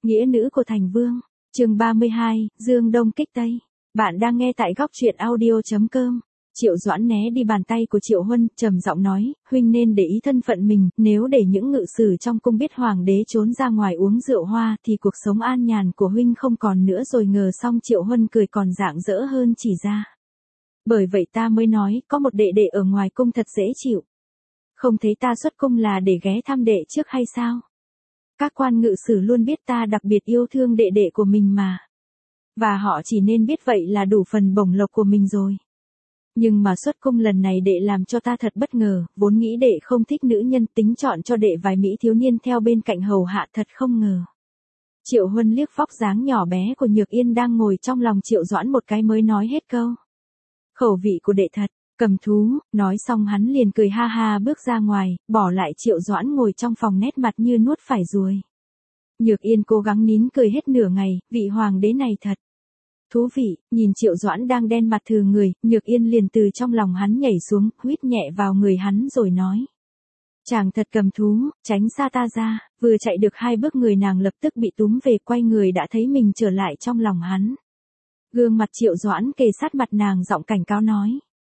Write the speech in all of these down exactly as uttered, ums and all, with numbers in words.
Nghĩa nữ của thành vương. Chương ba mươi hai, Dương Đông kích Tây. Bạn đang nghe tại góc truyện audio chấm com. Triệu Doãn né đi bàn tay của Triệu Huân, trầm giọng nói, huynh nên để ý thân phận mình, nếu để những ngự sử trong cung biết hoàng đế trốn ra ngoài uống rượu hoa thì cuộc sống an nhàn của huynh không còn nữa rồi. Ngờ xong Triệu Huân cười còn rạng rỡ hơn chỉ ra. Bởi vậy ta mới nói, có một đệ đệ ở ngoài cung thật dễ chịu. Không thấy ta xuất cung là để ghé thăm đệ trước hay sao? Các quan ngự sử luôn biết ta đặc biệt yêu thương đệ đệ của mình mà. Và họ chỉ nên biết vậy là đủ phần bổng lộc của mình rồi. Nhưng mà xuất cung lần này đệ làm cho ta thật bất ngờ, vốn nghĩ đệ không thích nữ nhân, tính chọn cho đệ vài mỹ thiếu niên theo bên cạnh hầu hạ, thật không ngờ. Triệu Huân liếc vóc dáng nhỏ bé của Nhược Yên đang ngồi trong lòng Triệu Doãn một cái mới nói hết câu. Khẩu vị của đệ thật, cầm thú, nói xong hắn liền cười ha ha bước ra ngoài, bỏ lại Triệu Doãn ngồi trong phòng nét mặt như nuốt phải ruồi. Nhược Yên cố gắng nín cười hết nửa ngày, vị hoàng đế này thật thú vị. Nhìn Triệu Doãn đang đen mặt thừ người, Nhược Yên liền từ trong lòng hắn nhảy xuống, huýt nhẹ vào người hắn rồi nói. Chàng thật cầm thú, tránh xa ta ra. Vừa chạy được hai bước người nàng lập tức bị túm về, quay người đã thấy mình trở lại trong lòng hắn. Gương mặt Triệu Doãn kề sát mặt nàng, giọng cảnh cáo nói.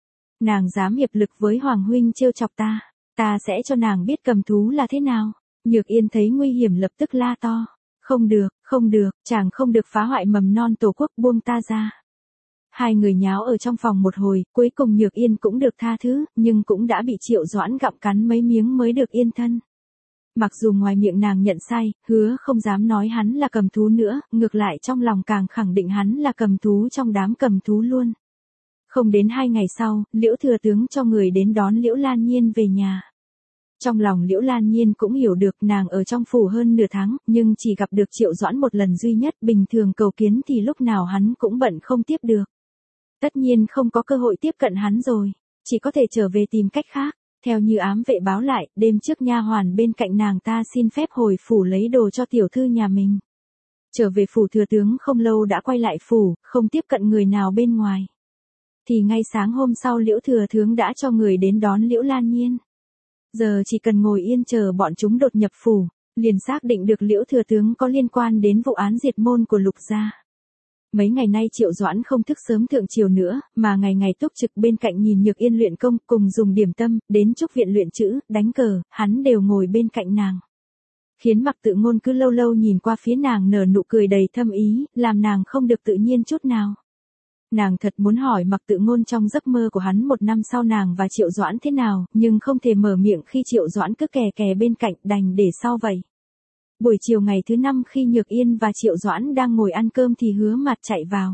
Nàng dám hiệp lực với Hoàng huynh trêu chọc ta, ta sẽ cho nàng biết cầm thú là thế nào. Nhược Yên thấy nguy hiểm lập tức la to. Không được, không được, chàng không được phá hoại mầm non tổ quốc, buông ta ra. Hai người nháo ở trong phòng một hồi, cuối cùng Nhược Yên cũng được tha thứ, nhưng cũng đã bị Triệu Doãn gặm cắn mấy miếng mới được yên thân. Mặc dù ngoài miệng nàng nhận sai, hứa không dám nói hắn là cầm thú nữa, ngược lại trong lòng càng khẳng định hắn là cầm thú trong đám cầm thú luôn. Không đến hai ngày sau, Liễu thừa tướng cho người đến đón Liễu Lan Nhiên về nhà. Trong lòng Liễu Lan Nhiên cũng hiểu được nàng ở trong phủ hơn nửa tháng, nhưng chỉ gặp được Triệu Doãn một lần duy nhất, bình thường cầu kiến thì lúc nào hắn cũng bận không tiếp được. Tất nhiên không có cơ hội tiếp cận hắn rồi, chỉ có thể trở về tìm cách khác. Theo như ám vệ báo lại, đêm trước nha hoàn bên cạnh nàng ta xin phép hồi phủ lấy đồ cho tiểu thư nhà mình. Trở về phủ thừa tướng không lâu đã quay lại phủ, không tiếp cận người nào bên ngoài. Thì ngay sáng hôm sau Liễu thừa tướng đã cho người đến đón Liễu Lan Nhiên. Giờ chỉ cần ngồi yên chờ bọn chúng đột nhập phủ, liền xác định được Liễu thừa tướng có liên quan đến vụ án diệt môn của Lục gia. Mấy ngày nay Triệu Doãn không thức sớm thượng chiều nữa, mà ngày ngày túc trực bên cạnh nhìn Nhược Yên luyện công, cùng dùng điểm tâm, đến trúc viện luyện chữ, đánh cờ, hắn đều ngồi bên cạnh nàng. Khiến Mặc Tự Ngôn cứ lâu lâu nhìn qua phía nàng nở nụ cười đầy thâm ý, làm nàng không được tự nhiên chút nào. Nàng thật muốn hỏi Mặc Tự Ngôn trong giấc mơ của hắn một năm sau nàng và Triệu Doãn thế nào, nhưng không thể mở miệng khi Triệu Doãn cứ kè kè bên cạnh, đành để sau vậy. Buổi chiều ngày thứ năm khi Nhược Yên và Triệu Doãn đang ngồi ăn cơm thì Hứa Mặt chạy vào.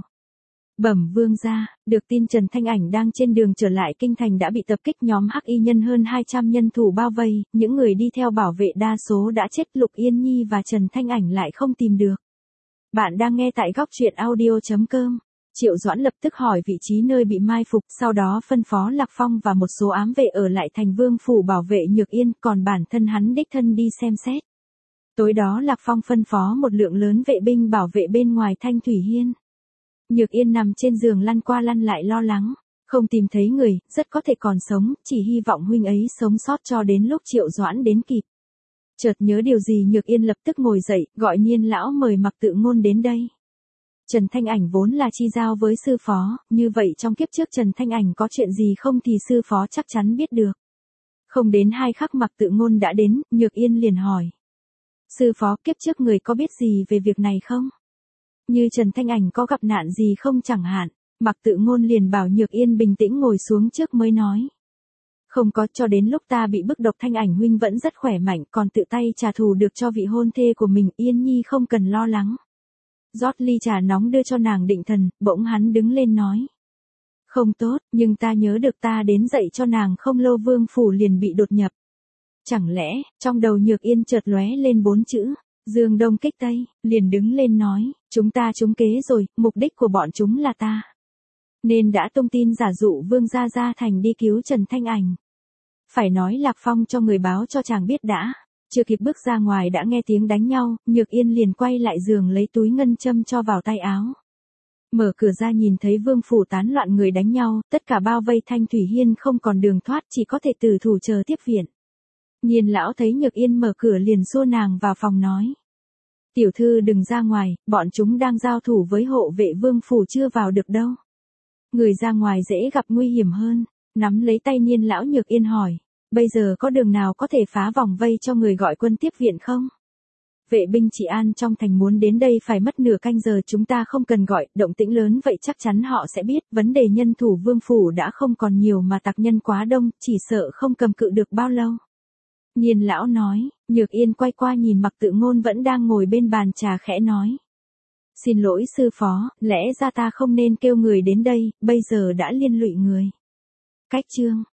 Bẩm vương gia, được tin Trần Thanh Ảnh đang trên đường trở lại kinh thành đã bị tập kích, nhóm hắc y nhân hơn hai trăm nhân thủ bao vây, những người đi theo bảo vệ đa số đã chết, Lục Yên Nhi và Trần Thanh Ảnh lại không tìm được. Bạn đang nghe tại góc truyện audio chấm com. Triệu Doãn lập tức hỏi vị trí nơi bị mai phục, sau đó phân phó Lạc Phong và một số ám vệ ở lại thành vương phủ bảo vệ Nhược Yên, còn bản thân hắn đích thân đi xem xét. Tối đó Lạc Phong phân phó một lượng lớn vệ binh bảo vệ bên ngoài Thanh Thủy Hiên. Nhược Yên nằm trên giường lăn qua lăn lại lo lắng, không tìm thấy người, rất có thể còn sống, chỉ hy vọng huynh ấy sống sót cho đến lúc Triệu Doãn đến kịp. Chợt nhớ điều gì Nhược Yên lập tức ngồi dậy, gọi Niên lão mời Mặc Tự Ngôn đến đây. Trần Thanh Ảnh vốn là chi giao với sư phó, như vậy trong kiếp trước Trần Thanh Ảnh có chuyện gì không thì sư phó chắc chắn biết được. Không đến hai khắc Mặc Tự Ngôn đã đến, Nhược Yên liền hỏi. Sư phó, kiếp trước người có biết gì về việc này không? Như Trần Thanh Ảnh có gặp nạn gì không chẳng hạn. Mặc Tự Ngôn liền bảo Nhược Yên bình tĩnh ngồi xuống trước mới nói. Không có, cho đến lúc ta bị bức độc Thanh Ảnh huynh vẫn rất khỏe mạnh, còn tự tay trả thù được cho vị hôn thê của mình, Yên Nhi không cần lo lắng. Rót ly trà nóng đưa cho nàng định thần, bỗng hắn đứng lên nói. Không tốt, nhưng ta nhớ được ta đến dạy cho nàng không lâu vương phủ liền bị đột nhập. Chẳng lẽ, trong đầu Nhược Yên chợt lóe lên bốn chữ, Dương Đông kích Tây, liền đứng lên nói, chúng ta trúng kế rồi, mục đích của bọn chúng là ta. Nên đã tung tin giả dụ vương gia ra thành đi cứu Trần Thanh Ảnh. Phải nói Lạc Phong cho người báo cho chàng biết đã. Chưa kịp bước ra ngoài đã nghe tiếng đánh nhau, Nhược Yên liền quay lại giường lấy túi ngân châm cho vào tay áo. Mở cửa ra nhìn thấy vương phủ tán loạn người đánh nhau, tất cả bao vây Thanh Thủy Hiên không còn đường thoát, chỉ có thể tử thủ chờ tiếp viện. Nhiên lão thấy Nhược Yên mở cửa liền xua nàng vào phòng nói. Tiểu thư đừng ra ngoài, bọn chúng đang giao thủ với hộ vệ vương phủ chưa vào được đâu. Người ra ngoài dễ gặp nguy hiểm hơn. Nắm lấy tay Niên lão Nhược Yên hỏi, bây giờ có đường nào có thể phá vòng vây cho người gọi quân tiếp viện không? Vệ binh trị an trong thành muốn đến đây phải mất nửa canh giờ, chúng ta không cần gọi, động tĩnh lớn vậy chắc chắn họ sẽ biết, vấn đề nhân thủ vương phủ đã không còn nhiều mà tặc nhân quá đông, chỉ sợ không cầm cự được bao lâu. Niên lão nói, Nhược Yên quay qua nhìn Mặc Tự Ngôn vẫn đang ngồi bên bàn trà khẽ nói. Xin lỗi sư phó, lẽ ra ta không nên kêu người đến đây, bây giờ đã liên lụy người. Cách chương